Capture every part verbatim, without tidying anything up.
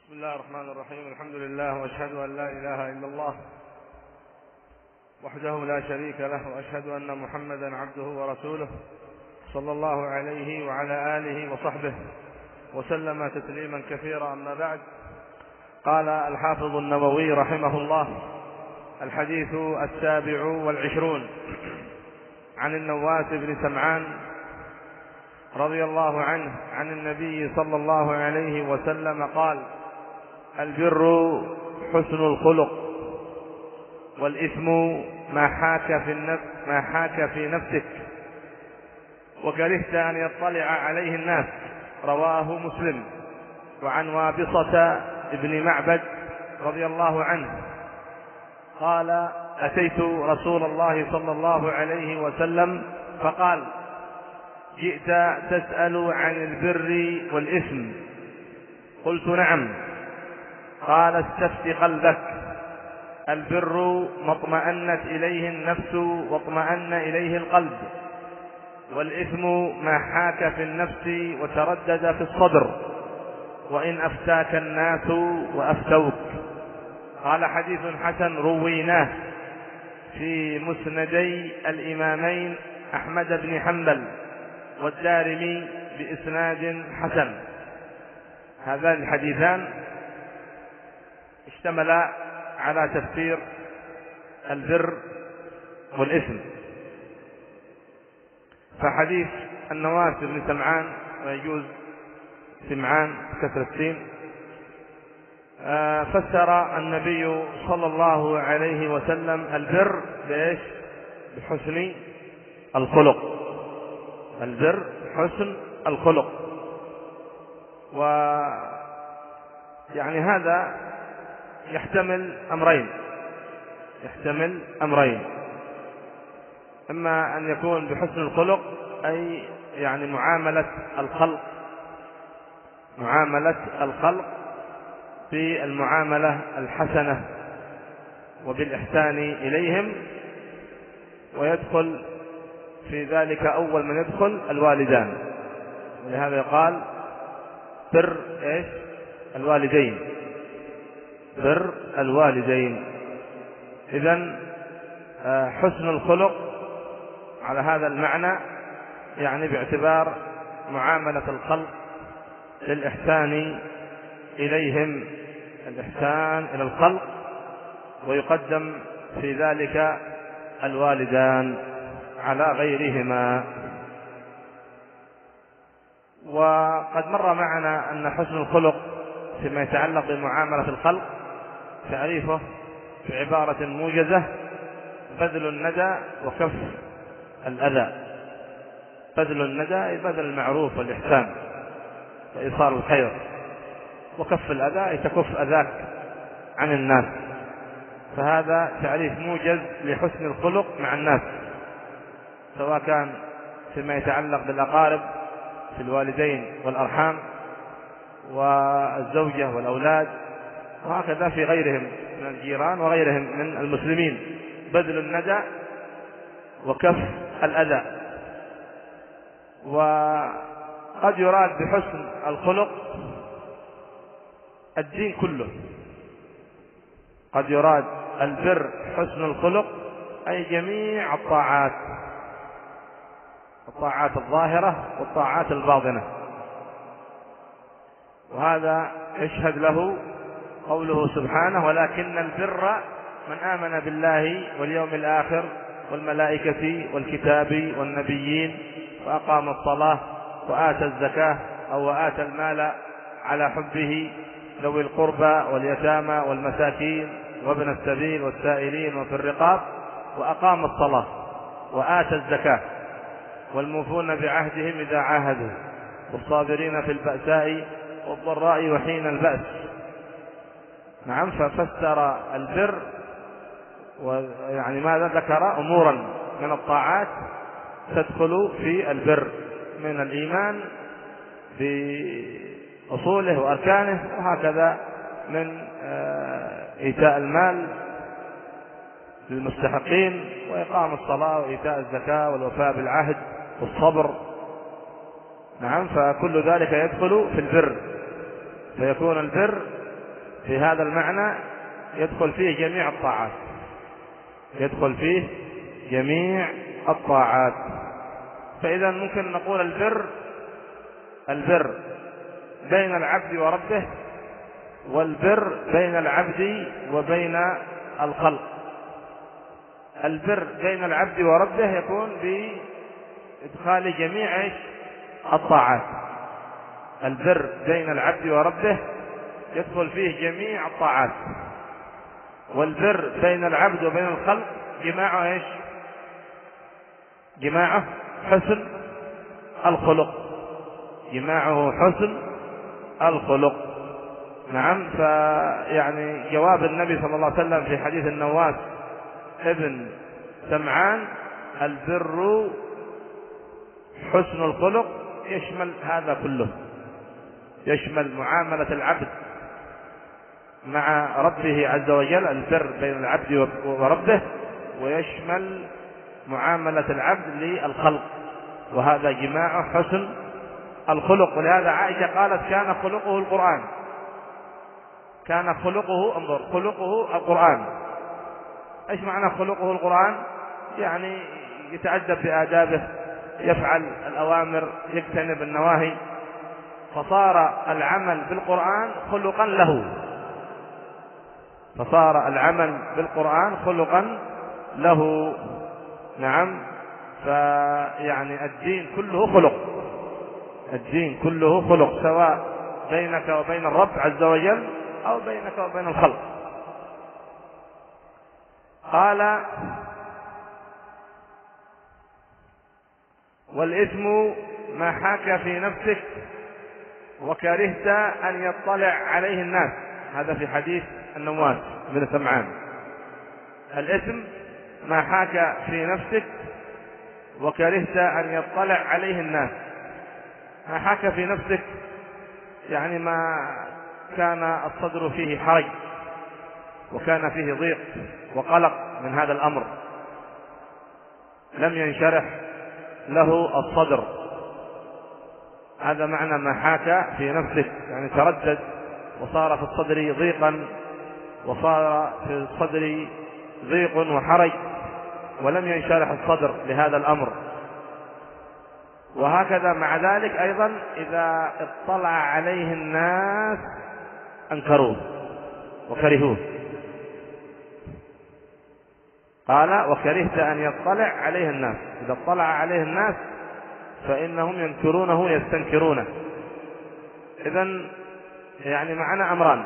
بسم الله الرحمن الرحيم. الحمد لله واشهد ان لا اله الا الله وحده لا شريك له، واشهد ان محمدا عبده ورسوله صلى الله عليه وعلى اله وصحبه وسلم تسليما كثيرا. اما بعد، قال الحافظ النووي رحمه الله: الحديث السابع والعشرون عن النواس بن سمعان رضي الله عنه عن النبي صلى الله عليه وسلم قال: البر حسن الخلق، والإثم ما حاك في النفس ما حاك في نفسك وكرهت أن يطلع عليه الناس. رواه مسلم. وعن وابصة ابن معبد رضي الله عنه قال: أتيت رسول الله صلى الله عليه وسلم فقال: جئت تسأل عن البر والإثم؟ قلت: نعم. قال: استفت قلبك، البر ما اطمأنت إليه النفس واطمأن إليه القلب، والإثم ما حاك في النفس وتردد في الصدر، وإن أفتاك الناس وأفتوك. قال: حديث حسن رويناه في مسندي الإمامين أحمد بن حنبل والدارمي بإسناد حسن. هذان الحديثان اشتملا على تفسير البر والإثم. فحديث النواس بن سمعان، ويجوز سمعان كسر السين، فسر النبي صلى الله عليه وسلم البر بإيش؟ بحسن الخلق. البر حسن الخلق. ويعني هذا يحتمل أمرين يحتمل أمرين إما أن يكون بحسن الخلق، أي يعني معاملة الخلق معاملة الخلق بالمعاملة الحسنة وبالإحسان إليهم، ويدخل في ذلك أول من يدخل الوالدان، ولهذا يقال بر إيش؟ الوالدين بر الوالدين. إذن حسن الخلق على هذا المعنى يعني باعتبار معاملة الخلق للإحسان إليهم، الإحسان إلى الخلق، ويقدم في ذلك الوالدان على غيرهما. وقد مر معنا أن حسن الخلق فيما يتعلق بمعاملة الخلق تعريفه بعبارة موجزة: بذل الندى وكف الأذى. بذل الندى أي بذل المعروف والإحسان وإيصال الخير، وكف الأذى أي تكف أذاك عن الناس. فهذا تعريف موجز لحسن الخلق مع الناس، سواء كان فيما يتعلق بالأقارب في الوالدين والأرحام والزوجة والأولاد، وهكذا في غيرهم من الجيران وغيرهم من المسلمين. بذل الندى وكف الأذى. وقد يراد بحسن الخلق الدين كله. قد يراد البر حسن الخلق أي جميع الطاعات، الطاعات الظاهرة والطاعات الباطنة. وهذا يشهد له قوله سبحانه: ولكن البر من آمن بالله واليوم الآخر والملائكة والكتاب والنبيين وأقام الصلاة وآتى الزكاة أو وآتى المال على حبه ذوي القربى واليتامى والمساكين وابن السبيل والسائلين وفي الرقاب وأقام الصلاة وآتى الزكاة والموفون بعهدهم إذا عاهدوا والصابرين في البأساء والضراء وحين البأس. نعم. ففسر البر ويعني ماذا؟ ذكر أمورا من الطاعات تدخل في البر، من الإيمان بأصوله وأركانه، وهكذا من إيتاء المال للمستحقين وإقام الصلاة وإيتاء الزكاة والوفاء بالعهد والصبر. نعم. فكل ذلك يدخل في البر، فيكون البر في هذا المعنى يدخل فيه جميع الطاعات، يدخل فيه جميع الطاعات. فإذا ممكن نقول البر البر بين العبد وربه، والبر بين العبد وبين الخلق. البر بين العبد وربه يكون بإدخال جميع الطاعات. البر بين العبد وربه يدخل فيه جميع الطاعات. والبر بين العبد وبين الخلق جماعه ايش؟ جماعه حسن الخلق، جماعه حسن الخلق. نعم. فيعني جواب النبي صلى الله عليه وسلم في حديث النواس ابن سمعان: البر حسن الخلق، يشمل هذا كله، يشمل معاملة العبد مع ربه عز وجل، البر بين العبد وربه، ويشمل معاملة العبد للخلق، وهذا جماع حسن الخلق. ولهذا عائشة قالت: كان خلقه القرآن، كان خلقه انظر خلقه القرآن. ايش معنى خلقه القرآن؟ يعني يتأدب بآدابه، يفعل الأوامر، يجتنب النواهي، فصار العمل بالقرآن خلقا له، فصار العمل بالقرآن خلقا له. نعم. فيعني الدين كله خلق، الدين كله خلق، سواء بينك وبين الرب عز وجل أو بينك وبين الخلق. قال: والإثم ما حاك في نفسك وكرهت أن يطلع عليه الناس. هذا في حديث النواس بن سمعان. الإثم ما حاك في نفسك وكرهت أن يطلع عليه الناس. ما حاك في نفسك يعني ما كان الصدر فيه حرج وكان فيه ضيق وقلق من هذا الأمر، لم ينشرح له الصدر، هذا معنى ما حاك في نفسك، يعني تردد وصار في الصدر ضيقا، وصار في الصدر ضيق وحرج ولم ينشرح الصدر لهذا الأمر. وهكذا مع ذلك أيضا إذا اطلع عليه الناس أنكروه وكرهوه. قال: وكرهت أن يطلع عليه الناس. إذا اطلع عليه الناس فإنهم ينكرونه ويستنكرونه. إذن يعني معنا أمران،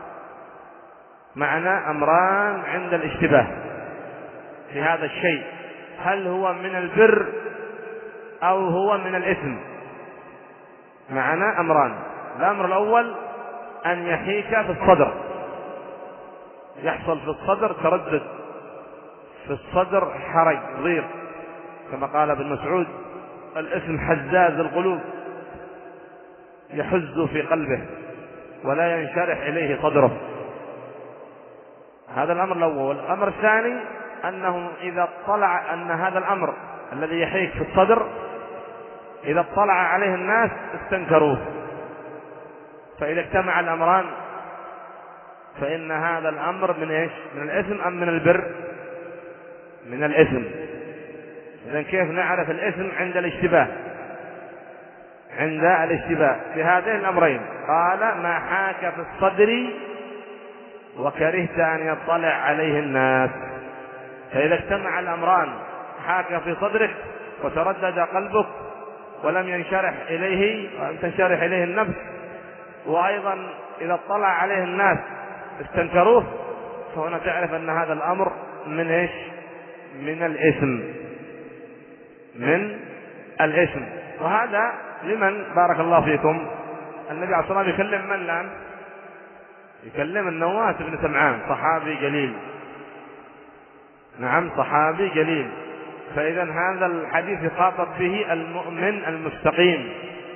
معنا أمران عند الاشتباه في هذا الشيء، هل هو من البر أو هو من الإثم؟ معنا أمران. الأمر الأول أن يحيك في الصدر، يحصل في الصدر تردد، في الصدر حرج ضيق، كما قال ابن مسعود: الإثم حزاز القلوب، يحز في قلبه ولا ينشرح إليه صدره. هذا الأمر الأول. والأمر الثاني أنه إذا اطلع أن هذا الأمر الذي يحيك في الصدر إذا اطلع عليه الناس استنكروه. فإذا اجتمع الأمران فإن هذا الأمر من إيش؟ من الإثم أم من البر؟ من الإثم. إذن كيف نعرف الإثم؟ عند الاشتباه، عند الاشتباه في هذين الأمرين. قال: ما حاك في الصدر وكرهت أن يطلع عليه الناس. فإذا اجتمع الأمران، حاك في صدرك وتردد قلبك ولم ينشرح إليه ولم تنشرح إليه النفس، وأيضا إذا اطلع عليه الناس استنكروه، فهنا تعرف أن هذا الأمر من إيش؟ من الإثم، من الإثم. وهذا لمن بارك الله فيكم النبي عليه الصلاة والسلام يكلم من الآن؟ يكلم النواس بن سمعان، صحابي جليل. نعم، صحابي جليل. فإذا هذا الحديث يخاطب به المؤمن المستقيم،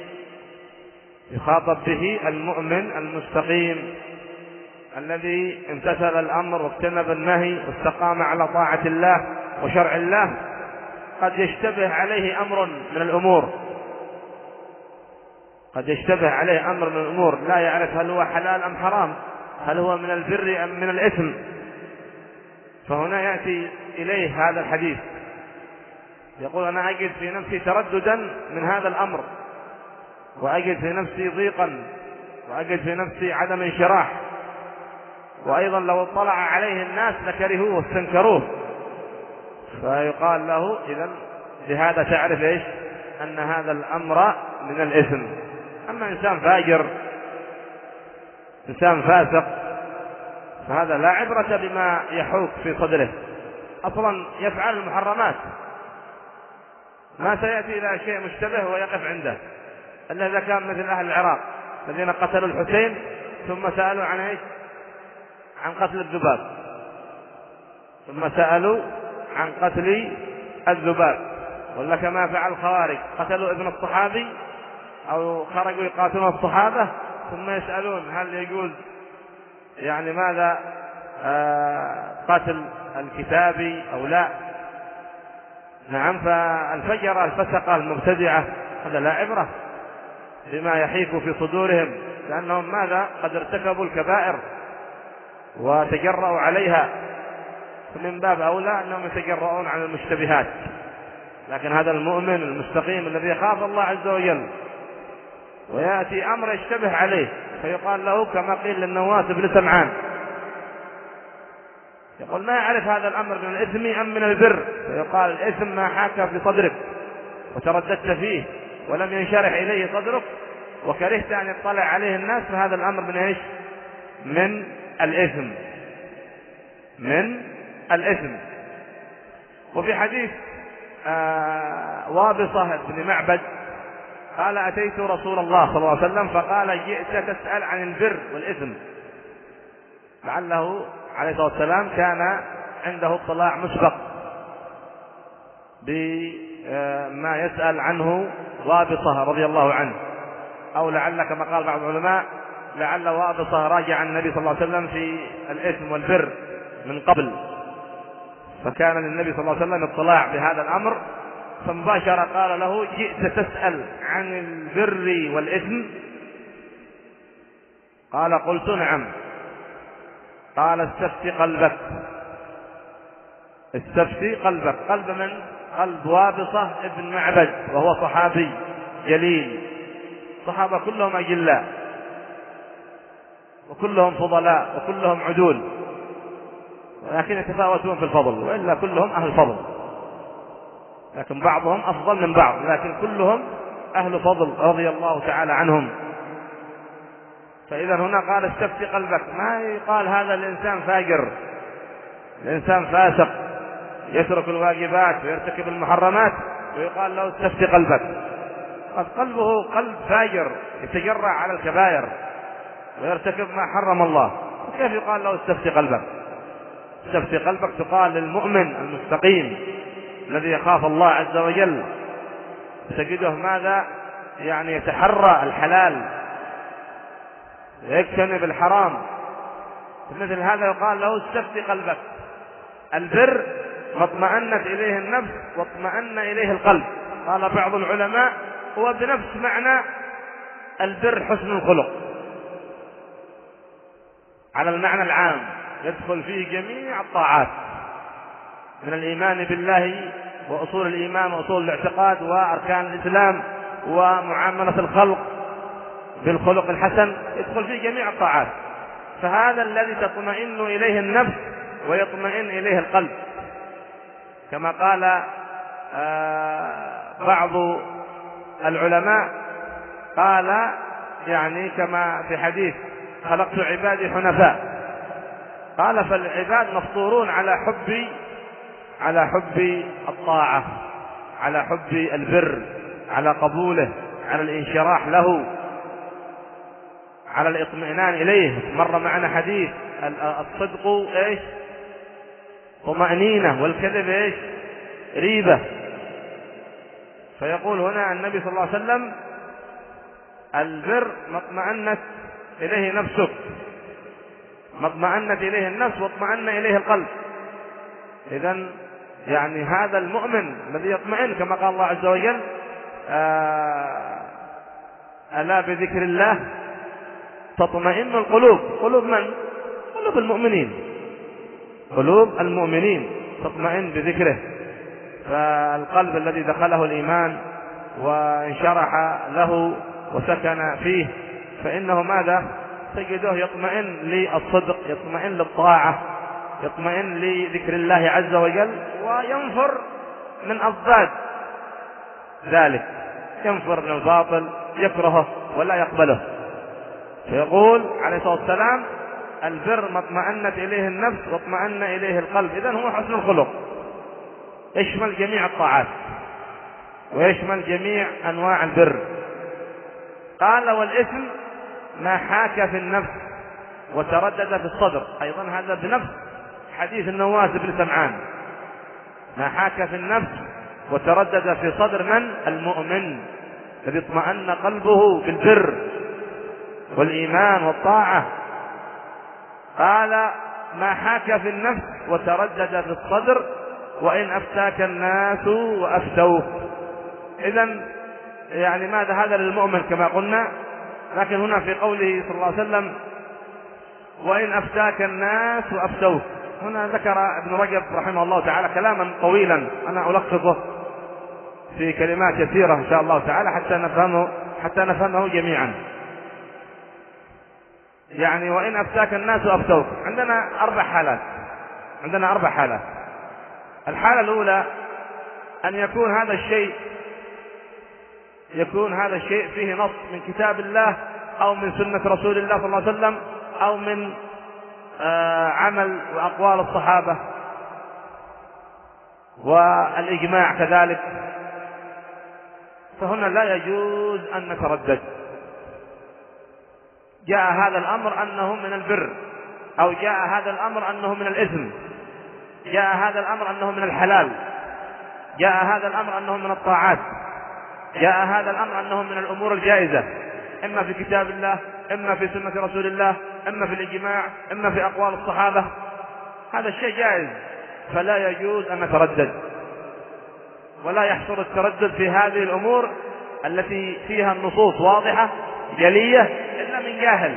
يخاطب به المؤمن المستقيم الذي امتثل الأمر واجتنب النهي واستقام على طاعة الله وشرع الله. قد يشتبه عليه أمر من الأمور، قد يشتبه عليه أمر من الأمور لا يعرف هل هو حلال أم حرام، هل هو من البر أم من الإثم؟ فهنا يأتي إليه هذا الحديث يقول أنا أجد في نفسي ترددا من هذا الأمر، وأجد في نفسي ضيقا، وأجد في نفسي عدم انشراح، وأيضا لو اطلع عليه الناس لكرهوه واستنكروه. فيقال له إذن بهذا تعرف إيش؟ أن هذا الأمر من الإثم. أما إنسان فاجر، إنسان فاسق، فهذا لا عبرة بما يحوك في صدره، أصلا يفعل المحرمات، ما سيأتي إلى شيء مشتبه ويقف عنده، إلا إذا كان مثل أهل العراق الذين قتلوا الحسين ثم سألوا عن إيش؟ عن قتل الذباب، ثم سألوا عن قتل الذباب. ولا كما فعل الخوارج، قتلوا ابن الصحابي أو خرجوا يقاتلون الصحابة ثم يسألون هل يجوز يعني ماذا آه قتل الكتابي أو لا. نعم، فالفجرة الفسقة المبتدعة هذا لا عبرة بما يحيك في صدورهم، لأنهم ماذا قد ارتكبوا الكبائر وتجرؤوا عليها، فمن باب أولى أنهم يتجرؤون عن المشتبهات. لكن هذا المؤمن المستقيم الذي يخاف الله عز وجل ويأتي أمر يشتبه عليه فيقال له كما قيل للنواس بن سمعان، يقول ما يعرف هذا الأمر من الإثم أم من البر؟ فيقال الإثم ما حاك في صدرك وترددت فيه ولم ينشرح إليه صدرك وكرهت أن يطلع عليه الناس، فهذا الأمر من إيش؟ من الإثم، من الإثم. وفي حديث آه وابصة بن معبد قال أتيت رسول الله صلى الله عليه وسلم فقال جئت تسأل عن البر والإثم، لعله عليه الصلاة والسلام كان عنده اطلاع مسبق بما يسأل عنه وابصة رضي الله عنه، أو لعل كما قال بعض العلماء لعل وابصة راجع النبي صلى الله عليه وسلم في الإثم والبر من قبل، فكان للنبي صلى الله عليه وسلم اطلاع بهذا الأمر، فمباشرة قال له جئت تسأل عن البر والإثم؟ قال قلت نعم. قال استفتي قلبك، استفتي قلبك. قلب من؟ قلب وابصة ابن معبد، وهو صحابي جليل، صحابة كلهم أجلاء وكلهم فضلاء وكلهم عدول، ولكن يتفاوتون في الفضل، وإلا كلهم أهل فضل، لكن بعضهم أفضل من بعض، لكن كلهم أهل فضل رضي الله تعالى عنهم. فإذا هنا قال استفتي قلبك، ما يقال هذا الإنسان فاجر، الإنسان فاسق يترك الواجبات ويرتكب المحرمات ويقال له استفتي قلبك، قد قلبه قلب فاجر يتجرع على الكبائر ويرتكب ما حرم الله، كيف يقال له استفتي قلبك؟ استفتي قلبك تقال للمؤمن المستقيم الذي يخاف الله عز وجل، تجده ماذا يعني يتحرى الحلال ويجتنب الحرام، مثل هذا يقال له استفتي قلبك. البر ما اطمأنت إليه النفس واطمأن إليه القلب. قال بعض العلماء هو بنفس معنى البر حسن الخلق، على المعنى العام يدخل فيه جميع الطاعات من الإيمان بالله وأصول الإيمان وأصول الاعتقاد وأركان الإسلام ومعاملة الخلق بالخلق الحسن، يدخل فيه جميع الطاعات. فهذا الذي تطمئن إليه النفس ويطمئن إليه القلب، كما قال آه بعض العلماء، قال يعني كما في حديث خلقت عبادي حنفاء، قال فالعباد مفطورون على حب على حب الطاعة، على حب البر، على قبوله، على الانشراح له، على الاطمئنان إليه. مر معنا حديث الصدق ايش؟ طمأنينة، والكذب ايش؟ ريبة. فيقول هنا النبي صلى الله عليه وسلم البر ما اطمأنت إليه نفسك، ما اطمأنت إليه النفس واطمأن إليه القلب. إذن يعني هذا المؤمن الذي يطمئن كما قال الله عز وجل ألا بذكر الله تطمئن القلوب. قلوب من؟ قلوب المؤمنين، قلوب المؤمنين تطمئن بذكره. فالقلب الذي دخله الإيمان وانشرح له وسكن فيه فإنه ماذا؟ تجده يطمئن للصدق، يطمئن للطاعة، يطمئن لذكر الله عز وجل، وينفر من أضداد ذلك، ينفر من الباطل، يكرهه ولا يقبله. فيقول عليه الصلاة والسلام: البر ما اطمأنت إليه النفس واطمأن إليه القلب. إذن هو حسن الخلق، يشمل جميع الطاعات ويشمل جميع أنواع البر. قال: والإثم ما حاك في النفس وتردد في الصدر. أيضا هذا بنفس حديث النواس بن سمعان: ما حاك في النفس وتردد في صدر من؟ المؤمن الذي اطمأن قلبه بالبر والإيمان والطاعة. قال: ما حاك في النفس وتردد في الصدر وإن أفتاك الناس وأفتوك. إذن يعني ماذا؟ هذا للمؤمن كما قلنا، لكن هنا في قوله صلى الله عليه وسلم: وإن أفتاك الناس وأفتوك، هنا ذكر ابن رجب رحمه الله تعالى كلاما طويلا أنا ألخصه في كلمات يسيرة إن شاء الله تعالى حتى نفهمه حتى نفهمه جميعا. يعني وإن أفتاك الناس وأفتوك، عندنا أربع حالات عندنا أربع حالات. الحالة الأولى أن يكون هذا الشيء يكون هذا الشيء فيه نص من كتاب الله أو من سنة رسول الله صلى الله عليه وسلم أو من آه عمل وأقوال الصحابة والإجماع كذلك، فهنا لا يجوز أن نتردد. جاء هذا الأمر أنه من البر، أو جاء هذا الأمر أنه من الإثم، جاء هذا الأمر أنه من الحلال، جاء هذا الأمر أنه من الطاعات، جاء هذا الأمر أنه من الأمور الجائزة، إما في كتاب الله، إما في سنة رسول الله، إما في الإجماع، إما في أقوال الصحابة. هذا الشيء جائز، فلا يجوز أن نتردد، ولا يحصل التردد في هذه الأمور التي فيها النصوص واضحة جلية إلا من جاهل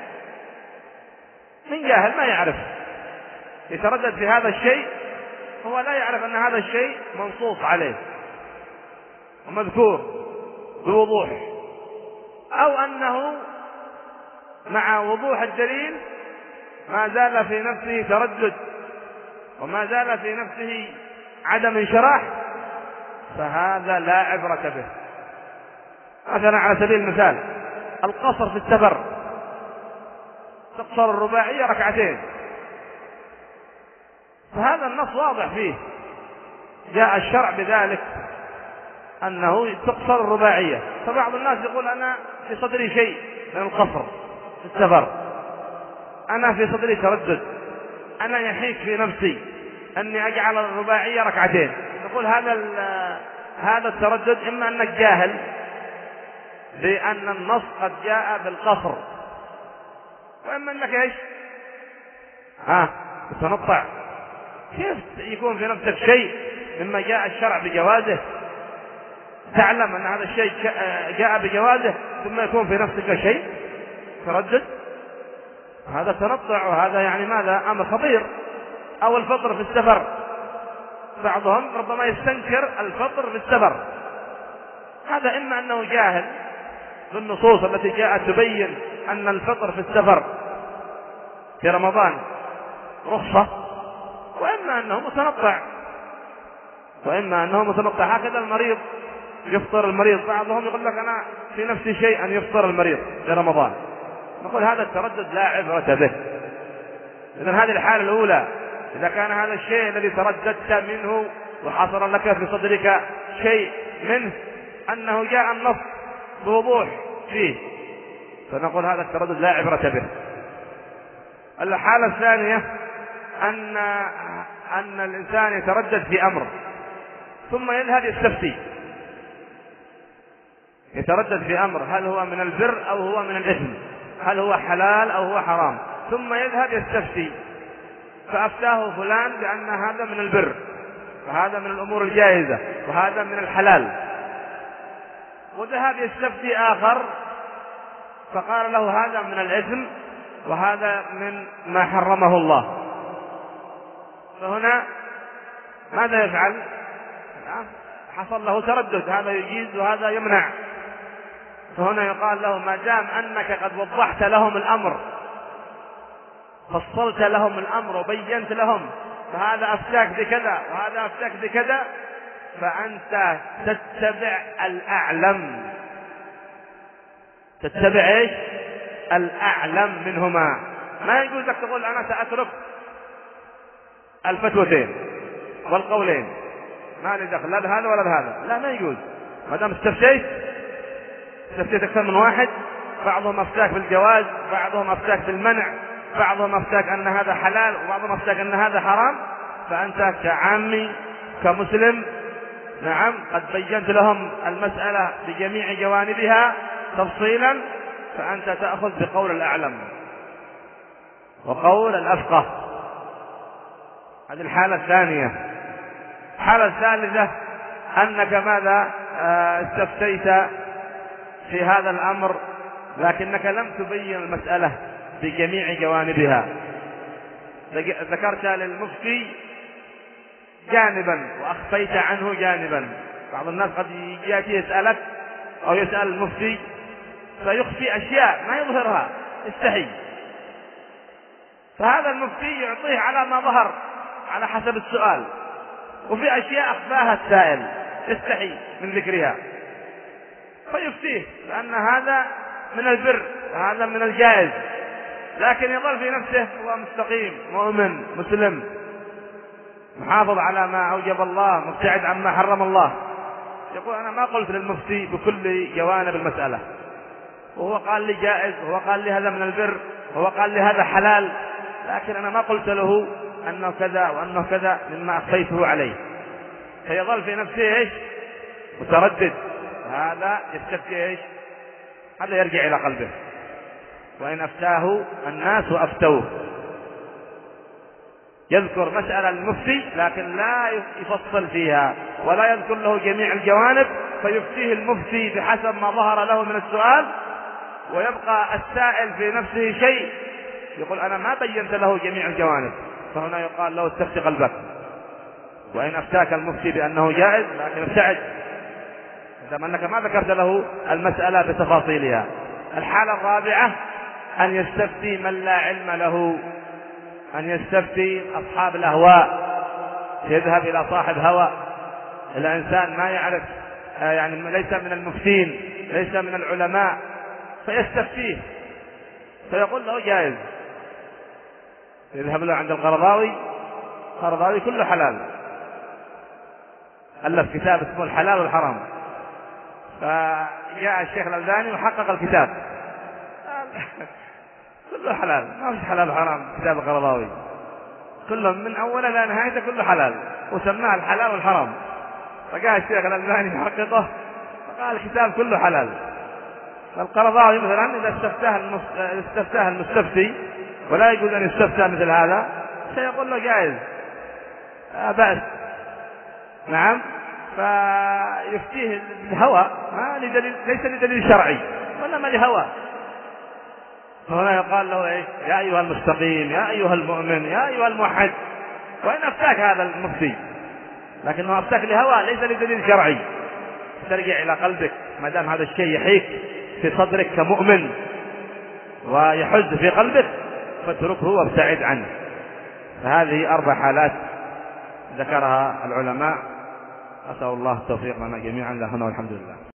من جاهل ما يعرف يتردد في هذا الشيء، هو لا يعرف أن هذا الشيء منصوص عليه ومذكور بوضوح، أو أنه مع وضوح الدليل ما زال في نفسه تردد وما زال في نفسه عدم انشراح، فهذا لا عبرة به. مثلا على سبيل المثال القصر في السفر، تقصر الرباعية ركعتين، فهذا النص واضح فيه، جاء الشرع بذلك أنه تقصر الرباعية. فبعض الناس يقول: أنا في صدري شيء من القصر في السفر، أنا في صدري تردد، أنا يحيك في نفسي أني أجعل الرباعية ركعتين. نقول هذا هذا التردد إما أنك جاهل بأن النص قد جاء بالقصر، وإما أنك إيش؟ ها تتنطع. كيف يكون في نفسك شيء مما جاء الشرع بجوازه، تعلم أن هذا الشيء جاء بجوازه، ثم يكون في نفسك شيء تردد؟ هذا تنطع، وهذا يعني ماذا؟ أمر خطير. أو الفطر في السفر، بعضهم ربما يستنكر الفطر في السفر، هذا إما أنه جاهل بالنصوص التي جاءت تبين أن الفطر في السفر في رمضان رخصة، وإما أنه متنطع وإما أنه متنطع هكذا المريض يفطر المريض، بعضهم يقول لك أنا في نفسي شيء أن يفطر المريض في رمضان. نقول هذا التردد لا عبرة به. إذن هذه الحالة الأولى، إذا كان هذا الشيء الذي ترددت منه وحصل لك في صدرك شيء منه أنه جاء النص بوضوح فيه، فنقول هذا التردد لا عبرة به. الحالة الثانية أن أن الإنسان يتردد في أمر ثم يذهب يستفتي، يتردد في أمر هل هو من البر أو هو من الإثم، هل هو حلال أو هو حرام، ثم يذهب يستفتي، فأفتاه فلان بأن هذا من البر وهذا من الأمور الجائزة وهذا من الحلال، وذهب يستفتي آخر فقال له هذا من الإثم وهذا من ما حرمه الله، فهنا ماذا يفعل؟ حصل له تردد، هذا يجيز وهذا يمنع، فهنا يقال له ما دام أنك قد وضحت لهم الأمر، فصلت لهم الأمر وبينت لهم فهذا أفتاك بكذا وهذا أفتاك بكذا، فأنت تتبع الأعلم، تتبع إيش؟ الأعلم منهما. ما يجوز لك تقول أنا سأترك الفتوتين والقولين، ما لي دخل لا بهذا ولا بهذا، لا ما يجوز. ما دام استفتيت استفتيت أكثر من واحد، بعضهم أفتاك بالجواز، بعضهم أفتاك بالمنع، بعضهم أفتاك أن هذا حلال، وبعضهم أفتاك أن هذا حرام، فأنت كعامي كمسلم نعم قد بينت لهم المسألة بجميع جوانبها تفصيلا، فأنت تأخذ بقول الأعلم وقول الأفقه. هذه الحالة الثانية. الحالة الثالثة أنك ماذا استفتيت في هذا الأمر لكنك لم تبين المسألة بجميع جوانبها، ذكرت للمفتي جانبا وأخفيت عنه جانبا. بعض الناس قد يأتي يسألك أو يسأل المفتي فيخفي أشياء ما يظهرها، يستحي، فهذا المفتي يعطيه على ما ظهر على حسب السؤال، وفي أشياء أخفاها السائل يستحي من ذكرها فيفتيه، لأن هذا من البر وهذا من الجائز، لكن يظل في نفسه هو مستقيم مؤمن مسلم محافظ على ما أوجب الله مبتعد عما حرم الله. يقول أنا ما قلت للمفتي بكل جوانب المسألة، وهو قال لي جائز وهو قال لي هذا من البر وهو قال لي هذا حلال، لكن أنا ما قلت له أنه كذا وأنه كذا مما أخفيته عليه، فيظل في نفسه إيش؟ متردد. هذا يستفتي إيش؟ هذا يرجع إلى قلبه. وإن أفتاه الناس وأفتوه، يذكر مسألة المفتي لكن لا يفصل فيها ولا يذكر له جميع الجوانب، فيفتيه المفتي بحسب ما ظهر له من السؤال، ويبقى السائل في نفسه شيء يقول أنا ما بينت له جميع الجوانب، فهنا يقال له استفتي قلبك. وإن أفتاك المفتي بأنه جائز لكن ابتعد، إذا أنك ما ذكرت له المسألة بتفاصيلها. الحالة الرابعة أن يستفتي من لا علم له، أن يستفتي أصحاب الأهواء، يذهب إلى صاحب هوى، إلى إنسان ما يعرف يعني ليس من المفتين ليس من العلماء، فيستفتيه فيقول له جائز. يذهب له عند القرضاوي، القرضاوي كله حلال، ألف كتاب اسمه الحلال والحرام، فجاء الشيخ الألباني وحقق الكتاب كله حلال، ما فيش حلال وحرام كتاب القرضاوي، كله من أوله إلى نهايته كله حلال، وسماه الحلال والحرام. فجاء الشيخ الألباني يحققه فقال الكتاب كله حلال. فالقرضاوي مثلا إذا استفتاه استفتاه المستفتي ولا يجوز أن يستفتى مثل هذا، سيقول له جائز لا بأس، نعم، فيفتيه الهوى ما لدليل، ليس لدليل شرعي وإنما لهوى. فهنا يقال له إيه؟ يا أيها المستقيم، يا أيها المؤمن، يا أيها الموحد. وإن أفتاك هذا المفتي لكنه أفتاك لهوى ليس لدليل شرعي، ترجع إلى قلبك ما دام هذا الشيء يحيك في صدرك كمؤمن ويحز في قلبك فاتركه وابتعد عنه. فهذه أربع حالات ذكرها العلماء، أسأل الله التوفيق لنا جميعا، لهنا والحمد لله.